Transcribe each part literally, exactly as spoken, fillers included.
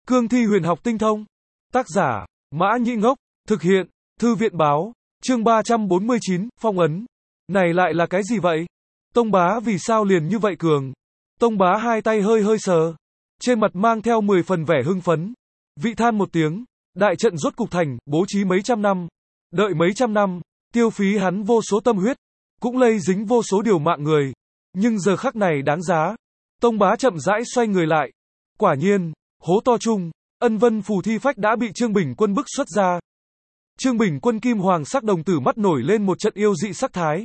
Cương thi huyền học tinh thông. Tác giả, Mã Nhĩ Ngốc. Thực hiện, Thư viện báo. Chương ba trăm bốn mươi chín, phong ấn. Này lại là cái gì vậy? Tông bá vì sao liền như vậy cường? Tông bá hai tay hơi hơi sờ. Trên mặt mang theo mười phần vẻ hưng phấn. Vị than một tiếng. Đại trận rốt cục thành, bố trí mấy trăm năm. Đợi mấy trăm năm. Tiêu phí hắn vô số tâm huyết. Cũng lây dính vô số điều mạng người. Nhưng giờ khắc này đáng giá. Tông bá chậm rãi xoay người lại. Quả nhiên, hố to chung, ân vân phù thi phách đã bị Trương Bình Quân bức xuất ra. Trương Bình Quân kim hoàng sắc đồng tử mắt nổi lên một trận yêu dị sắc thái.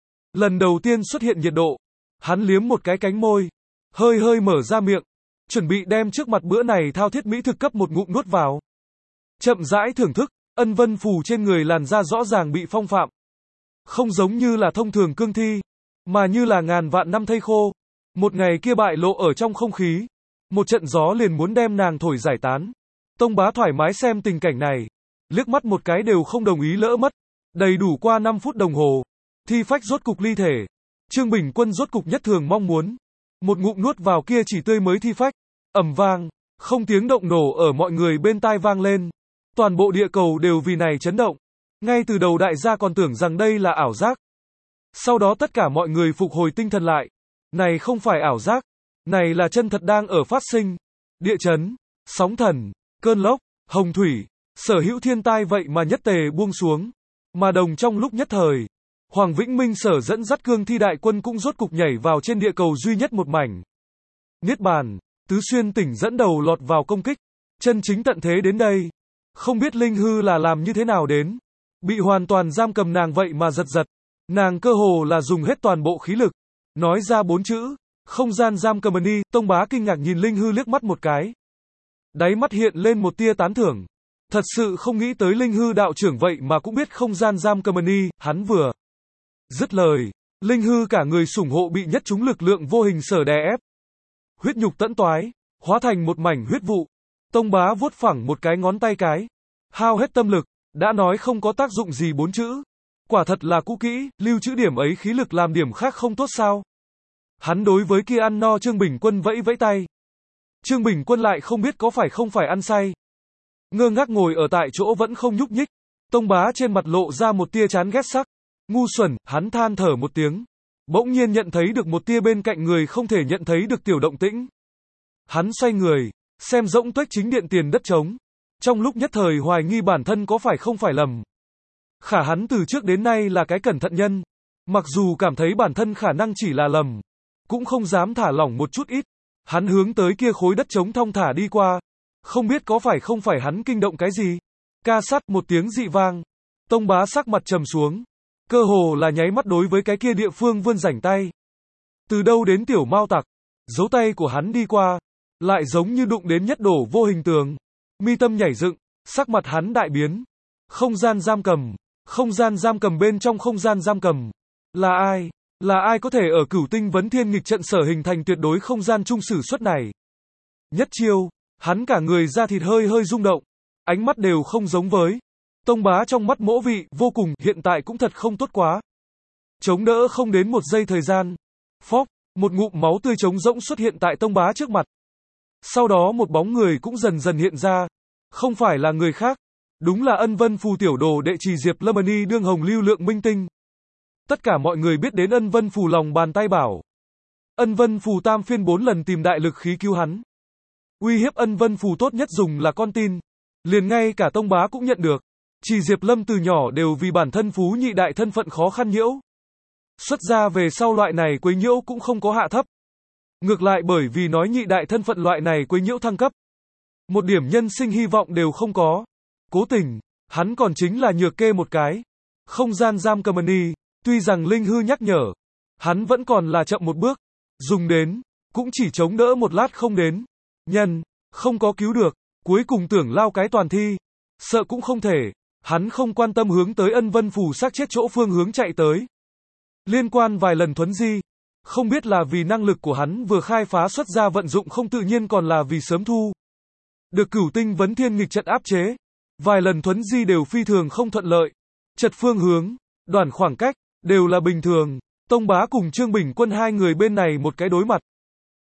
Lần đầu tiên xuất hiện nhiệt độ, hắn liếm một cái cánh môi, hơi hơi mở ra miệng, chuẩn bị đem trước mặt bữa này thao thiết mỹ thực cấp một ngụm nuốt vào. Chậm rãi thưởng thức, ân vân phù trên người làn da rõ ràng bị phong phạm. Không giống như là thông thường cương thi, mà như là ngàn vạn năm thây khô. Một ngày kia bại lộ ở trong không khí. Một trận gió liền muốn đem nàng thổi giải tán. Tông bá thoải mái xem tình cảnh này. Liếc mắt một cái đều không đồng ý lỡ mất. Đầy đủ qua năm phút đồng hồ. Thi phách rốt cục ly thể. Trương Bình Quân rốt cục nhất thường mong muốn. Một ngụm nuốt vào kia chỉ tươi mới thi phách. Ầm vang. Không tiếng động nổ ở mọi người bên tai vang lên. Toàn bộ địa cầu đều vì này chấn động. Ngay từ đầu đại gia còn tưởng rằng đây là ảo giác. Sau đó tất cả mọi người phục hồi tinh thần lại. Này không phải ảo giác. Này là chân thật đang ở phát sinh. Địa chấn, sóng thần, cơn lốc, hồng thủy, sở hữu thiên tai vậy mà nhất tề buông xuống. Mà đồng trong lúc nhất thời, Hoàng Vĩnh Minh sở dẫn dắt cương thi đại quân cũng rốt cục nhảy vào trên địa cầu duy nhất một mảnh. Niết bàn, Tứ Xuyên tỉnh dẫn đầu lọt vào công kích. Chân chính tận thế đến đây. Không biết Linh Hư là làm như thế nào đến. Bị hoàn toàn giam cầm nàng vậy mà giật giật. Nàng cơ hồ là dùng hết toàn bộ khí lực. Nói ra bốn chữ. Không gian giam cầm đi. Tông bá kinh ngạc nhìn Linh Hư liếc mắt một cái. Đáy mắt hiện lên một tia tán thưởng. Thật sự không nghĩ tới Linh Hư đạo trưởng vậy mà cũng biết không gian giam cầm đi. Hắn vừa dứt lời. Linh Hư cả người sủng hộ bị nhất chúng lực lượng vô hình sở đè ép. Huyết nhục tẫn toái. Hóa thành một mảnh huyết vụ. Tông bá vuốt phẳng một cái ngón tay cái. Hao hết tâm lực. Đã nói không có tác dụng gì bốn chữ. Quả thật là cũ kỹ. Lưu trữ điểm ấy khí lực làm điểm khác không tốt sao. Hắn đối với kia ăn no Trương Bình Quân vẫy vẫy tay. Trương Bình Quân lại không biết có phải không phải ăn say. Ngơ ngác ngồi ở tại chỗ vẫn không nhúc nhích. Tông bá trên mặt lộ ra một tia chán ghét sắc. Ngu xuẩn, hắn than thở một tiếng. Bỗng nhiên nhận thấy được một tia bên cạnh người không thể nhận thấy được tiểu động tĩnh. Hắn xoay người, xem rỗng tuếch chính điện tiền đất trống. Trong lúc nhất thời hoài nghi bản thân có phải không phải lầm. Khả hắn từ trước đến nay là cái cẩn thận nhân. Mặc dù cảm thấy bản thân khả năng chỉ là lầm. Cũng không dám thả lỏng một chút ít. Hắn hướng tới kia khối đất trống thong thả đi qua. Không biết có phải không phải hắn kinh động cái gì. Ca sắt một tiếng dị vang. Tông bá sắc mặt trầm xuống. Cơ hồ là nháy mắt đối với cái kia địa phương vươn rảnh tay. Từ đâu đến tiểu mao tặc. Dấu tay của hắn đi qua. Lại giống như đụng đến nhất đổ vô hình tường. Mi tâm nhảy dựng. Sắc mặt hắn đại biến. Không gian giam cầm. Không gian giam cầm bên trong không gian giam cầm. Là ai? Là ai có thể ở Cửu Tinh Vấn Thiên nghịch trận sở hình thành tuyệt đối không gian chung sử xuất này? Nhất chiêu, hắn cả người da thịt hơi hơi rung động, ánh mắt đều không giống với. Tông bá trong mắt mỗ vị, vô cùng, hiện tại cũng thật không tốt quá. Chống đỡ không đến một giây thời gian. Phốc, một ngụm máu tươi trống rỗng xuất hiện tại tông bá trước mặt. Sau đó một bóng người cũng dần dần hiện ra. Không phải là người khác. Đúng là ân vân phù tiểu đồ đệ trì Diệp Lâm Ni đương hồng lưu lượng minh tinh. Tất cả mọi người biết đến ân vân phù lòng bàn tay bảo. Ân vân phù tam phiên bốn lần tìm đại lực khí cứu hắn. Uy hiếp ân vân phù tốt nhất dùng là con tin. Liền ngay cả tông bá cũng nhận được. Chỉ Diệp Lâm từ nhỏ đều vì bản thân phú nhị đại thân phận khó khăn nhiễu. Xuất ra về sau loại này quấy nhiễu cũng không có hạ thấp. Ngược lại bởi vì nói nhị đại thân phận loại này quấy nhiễu thăng cấp. Một điểm nhân sinh hy vọng đều không có. Cố tình, hắn còn chính là nhược kê một cái. Không gian giam cầm đi. Tuy rằng Linh Hư nhắc nhở, hắn vẫn còn là chậm một bước, dùng đến, cũng chỉ chống đỡ một lát không đến. Nhân, không có cứu được, cuối cùng tưởng lao cái toàn thi, sợ cũng không thể, hắn không quan tâm hướng tới ân vân phù xác chết chỗ phương hướng chạy tới. Liên quan vài lần thuấn di, không biết là vì năng lực của hắn vừa khai phá xuất ra vận dụng không tự nhiên còn là vì sớm thu. Được Cửu Tinh Vấn Thiên nghịch trận áp chế, vài lần thuấn di đều phi thường không thuận lợi, chật phương hướng, đoạn khoảng cách. Đều là bình thường. Tông bá cùng Trương Bình Quân hai người bên này một cái đối mặt.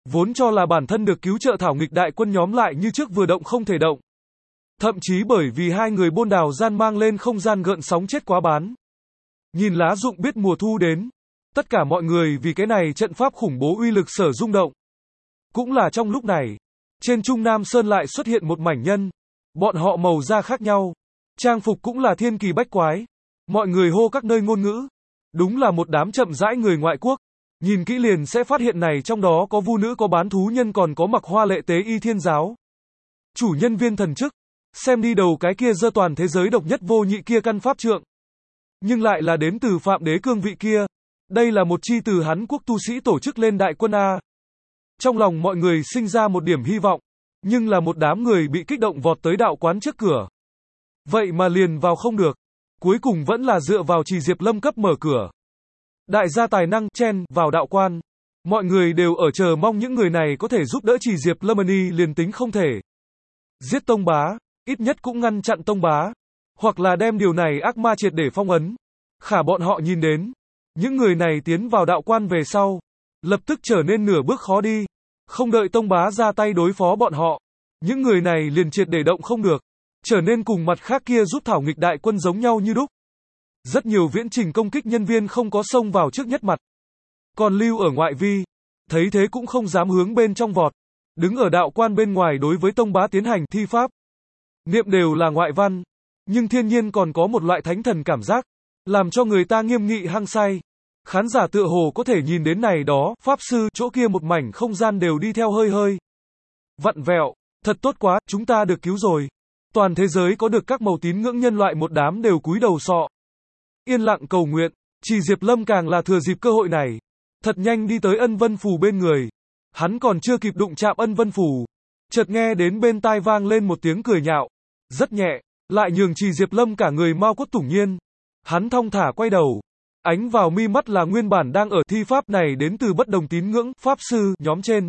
Vốn cho là bản thân được cứu trợ thảo nghịch đại quân nhóm lại như trước vừa động không thể động. Thậm chí bởi vì hai người bôn đào gian mang lên không gian gợn sóng chết quá bán. Nhìn lá rụng biết mùa thu đến. Tất cả mọi người vì cái này trận pháp khủng bố uy lực sở rung động. Cũng là trong lúc này, trên Trung Nam Sơn lại xuất hiện một mảnh nhân. Bọn họ màu da khác nhau. Trang phục cũng là thiên kỳ bách quái. Mọi người hô các nơi ngôn ngữ. Đúng là một đám chậm rãi người ngoại quốc. Nhìn kỹ liền sẽ phát hiện này trong đó có vu nữ có bán thú nhân còn có mặc hoa lệ tế y thiên giáo. Chủ nhân viên thần chức. Xem đi đầu cái kia giơ toàn thế giới độc nhất vô nhị kia căn pháp trượng. Nhưng lại là đến từ phạm đế cương vị kia. Đây là một chi từ Hán quốc tu sĩ tổ chức lên đại quân A. Trong lòng mọi người sinh ra một điểm hy vọng. Nhưng là một đám người bị kích động vọt tới đạo quán trước cửa. Vậy mà liền vào không được. Cuối cùng vẫn là dựa vào Trì Diệp Lâm cấp mở cửa. Đại gia tài năng chen vào đạo quan. Mọi người đều ở chờ mong những người này có thể giúp đỡ Trì Diệp Lâm y liền tính không thể giết tông bá, ít nhất cũng ngăn chặn tông bá, hoặc là đem điều này ác ma triệt để phong ấn. Khả bọn họ nhìn đến, những người này tiến vào đạo quan về sau, lập tức trở nên nửa bước khó đi, không đợi tông bá ra tay đối phó bọn họ, những người này liền triệt để động không được, trở nên cùng mặt khác kia giúp thảo nghịch đại quân giống nhau như đúc. Rất nhiều viễn trình công kích nhân viên không có xông vào trước nhất mặt, còn lưu ở ngoại vi, thấy thế cũng không dám hướng bên trong vọt, đứng ở đạo quan bên ngoài đối với tông bá tiến hành thi pháp. Niệm đều là ngoại văn, nhưng thiên nhiên còn có một loại thánh thần cảm giác, làm cho người ta nghiêm nghị hăng say. Khán giả tựa hồ có thể nhìn đến này đó, pháp sư, chỗ kia một mảnh không gian đều đi theo hơi hơi vặn vẹo, thật tốt quá, chúng ta được cứu rồi. Toàn thế giới có được các màu tín ngưỡng nhân loại một đám đều cúi đầu sọ. Yên lặng cầu nguyện, Trì Diệp Lâm càng là thừa dịp cơ hội này, thật nhanh đi tới Ân Vân Phù bên người. Hắn còn chưa kịp đụng chạm Ân Vân Phù, chợt nghe đến bên tai vang lên một tiếng cười nhạo, rất nhẹ, lại nhường Trì Diệp Lâm cả người mau cốt tủng nhiên. Hắn thong thả quay đầu, ánh vào mi mắt là nguyên bản đang ở thi pháp này đến từ bất đồng tín ngưỡng, pháp sư, nhóm trên.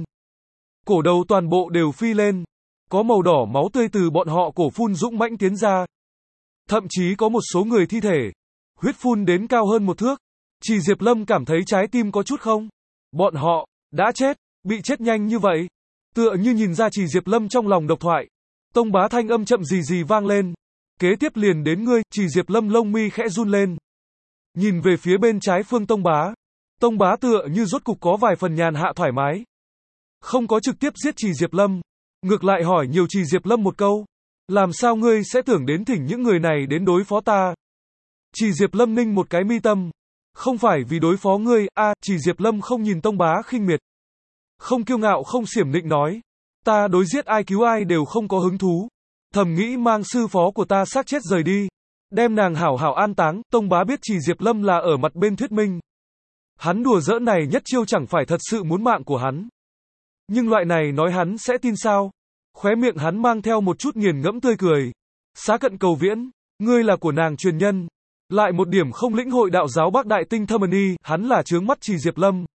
Cổ đầu toàn bộ đều phi lên, có màu đỏ máu tươi từ bọn họ cổ phun dũng mãnh tiến ra. Thậm chí có một số người thi thể, huyết phun đến cao hơn một thước. Trì Diệp Lâm cảm thấy trái tim có chút không. Bọn họ, đã chết, bị chết nhanh như vậy. Tựa như nhìn ra Trì Diệp Lâm trong lòng độc thoại. Tông bá thanh âm chậm gì gì vang lên. Kế tiếp liền đến ngươi, Trì Diệp Lâm lông mi khẽ run lên. Nhìn về phía bên trái phương tông bá. Tông bá tựa như rốt cục có vài phần nhàn hạ thoải mái. Không có trực tiếp giết Trì Diệp Lâm. Ngược lại hỏi nhiều Trì Diệp Lâm một câu. Làm sao ngươi sẽ tưởng đến thỉnh những người này đến đối phó ta? Trì Diệp Lâm ninh một cái mi tâm. Không phải vì đối phó ngươi, a, à, Trì Diệp Lâm không nhìn tông bá khinh miệt. Không kiêu ngạo không xiểm nịnh nói. Ta đối giết ai cứu ai đều không có hứng thú. Thầm nghĩ mang sư phó của ta xác chết rời đi. Đem nàng hảo hảo an táng, tông bá biết Trì Diệp Lâm là ở mặt bên thuyết minh. Hắn đùa giỡn này nhất chiêu chẳng phải thật sự muốn mạng của hắn. Nhưng loại này nói hắn sẽ tin sao? Khóe miệng hắn mang theo một chút nghiền ngẫm tươi cười. Xá cận cầu viễn, ngươi là của nàng truyền nhân. Lại một điểm không lĩnh hội đạo giáo Bắc Đại Tinh Thâm Ni, hắn là chướng mắt Trì Diệp Lâm.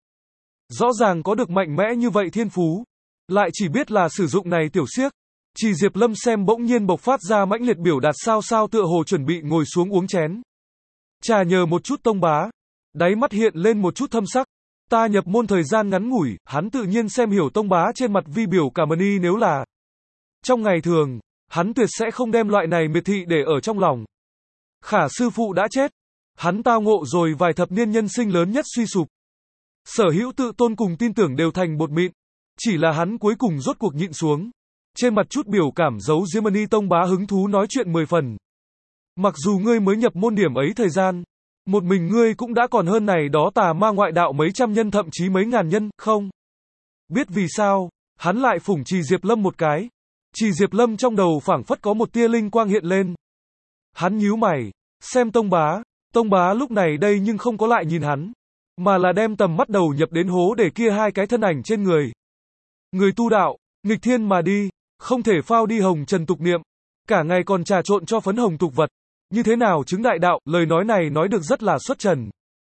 Rõ ràng có được mạnh mẽ như vậy thiên phú, lại chỉ biết là sử dụng này tiểu xiếc. Trì Diệp Lâm xem bỗng nhiên bộc phát ra mãnh liệt biểu đạt sao sao tựa hồ chuẩn bị ngồi xuống uống chén. Trà nhờ một chút tông bá, đáy mắt hiện lên một chút thâm sắc. Ta nhập môn thời gian ngắn ngủi, hắn tự nhiên xem hiểu tông bá trên mặt vi biểu cảm ơn y nếu là trong ngày thường, hắn tuyệt sẽ không đem loại này miệt thị để ở trong lòng. Khả sư phụ đã chết, hắn tao ngộ rồi vài thập niên nhân sinh lớn nhất suy sụp. Sở hữu tự tôn cùng tin tưởng đều thành bột mịn, chỉ là hắn cuối cùng rốt cuộc nhịn xuống. Trên mặt chút biểu cảm giấu diếm y tông bá hứng thú nói chuyện mười phần. Mặc dù ngươi mới nhập môn điểm ấy thời gian, một mình ngươi cũng đã còn hơn này đó tà ma ngoại đạo mấy trăm nhân thậm chí mấy ngàn nhân, không? Biết vì sao, hắn lại phủng Trì Diệp Lâm một cái. Trì Diệp Lâm trong đầu phảng phất có một tia linh quang hiện lên. Hắn nhíu mày, xem tông bá, tông bá lúc này đây nhưng không có lại nhìn hắn, mà là đem tầm mắt đầu nhập đến hố để kia hai cái thân ảnh trên người. Người tu đạo, nghịch thiên mà đi, không thể phao đi hồng trần tục niệm, cả ngày còn trà trộn cho phấn hồng tục vật. Như thế nào chứng đại đạo, lời nói này nói được rất là xuất trần.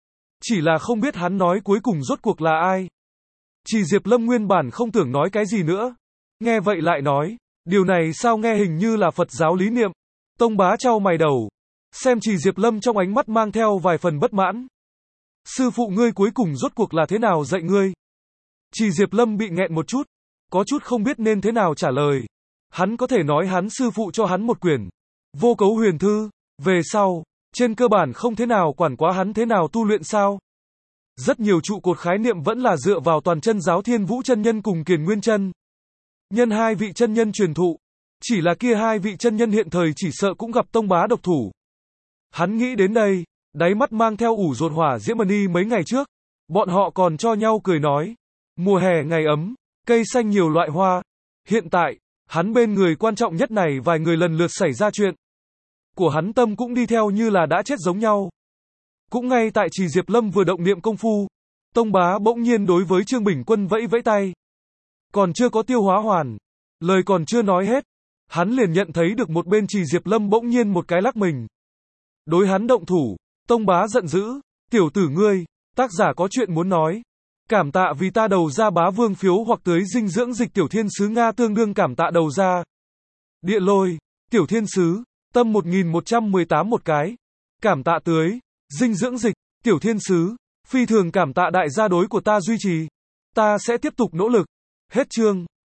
Chỉ là không biết hắn nói cuối cùng rốt cuộc là ai. Trì Diệp Lâm nguyên bản không tưởng nói cái gì nữa. Nghe vậy lại nói, điều này sao nghe hình như là Phật giáo lý niệm. Tông bá chau mày đầu, xem Trì Diệp Lâm trong ánh mắt mang theo vài phần bất mãn. Sư phụ ngươi cuối cùng rốt cuộc là thế nào dạy ngươi? Chỉ Diệp Lâm bị nghẹn một chút, có chút không biết nên thế nào trả lời. Hắn có thể nói hắn sư phụ cho hắn một quyển Vô Cấu Huyền Thư, về sau, trên cơ bản không thế nào quản quá hắn thế nào tu luyện sao. Rất nhiều trụ cột khái niệm vẫn là dựa vào toàn chân giáo Thiên Vũ chân nhân cùng Kiền Nguyên chân nhân hai vị chân nhân truyền thụ. Chỉ là kia hai vị chân nhân hiện thời chỉ sợ cũng gặp tông bá độc thủ. Hắn nghĩ đến đây, đáy mắt mang theo ủ rột hỏa diễm mani mấy ngày trước. Bọn họ còn cho nhau cười nói. Mùa hè ngày ấm, cây xanh nhiều loại hoa. Hiện tại, hắn bên người quan trọng nhất này vài người lần lượt xảy ra chuyện. Của hắn tâm cũng đi theo như là đã chết giống nhau. Cũng ngay tại Chỉ Diệp Lâm vừa động niệm công phu, tông bá bỗng nhiên đối với Trương Bình Quân vẫy vẫy tay. Còn chưa có tiêu hóa hoàn, lời còn chưa nói hết, hắn liền nhận thấy được một bên Chỉ Diệp Lâm bỗng nhiên một cái lắc mình. Đối hắn động thủ, tông bá giận dữ, tiểu tử ngươi, tác giả có chuyện muốn nói. Cảm tạ vì ta đầu ra bá vương phiếu hoặc tưới dinh dưỡng dịch tiểu thiên sứ Nga tương đương cảm tạ đầu ra. Địa lôi, tiểu thiên sứ, tâm một nghìn một trăm mười tám một cái. Cảm tạ tưới, dinh dưỡng dịch, tiểu thiên sứ, phi thường cảm tạ đại gia đối của ta duy trì. Ta sẽ tiếp tục nỗ lực. Hết chương.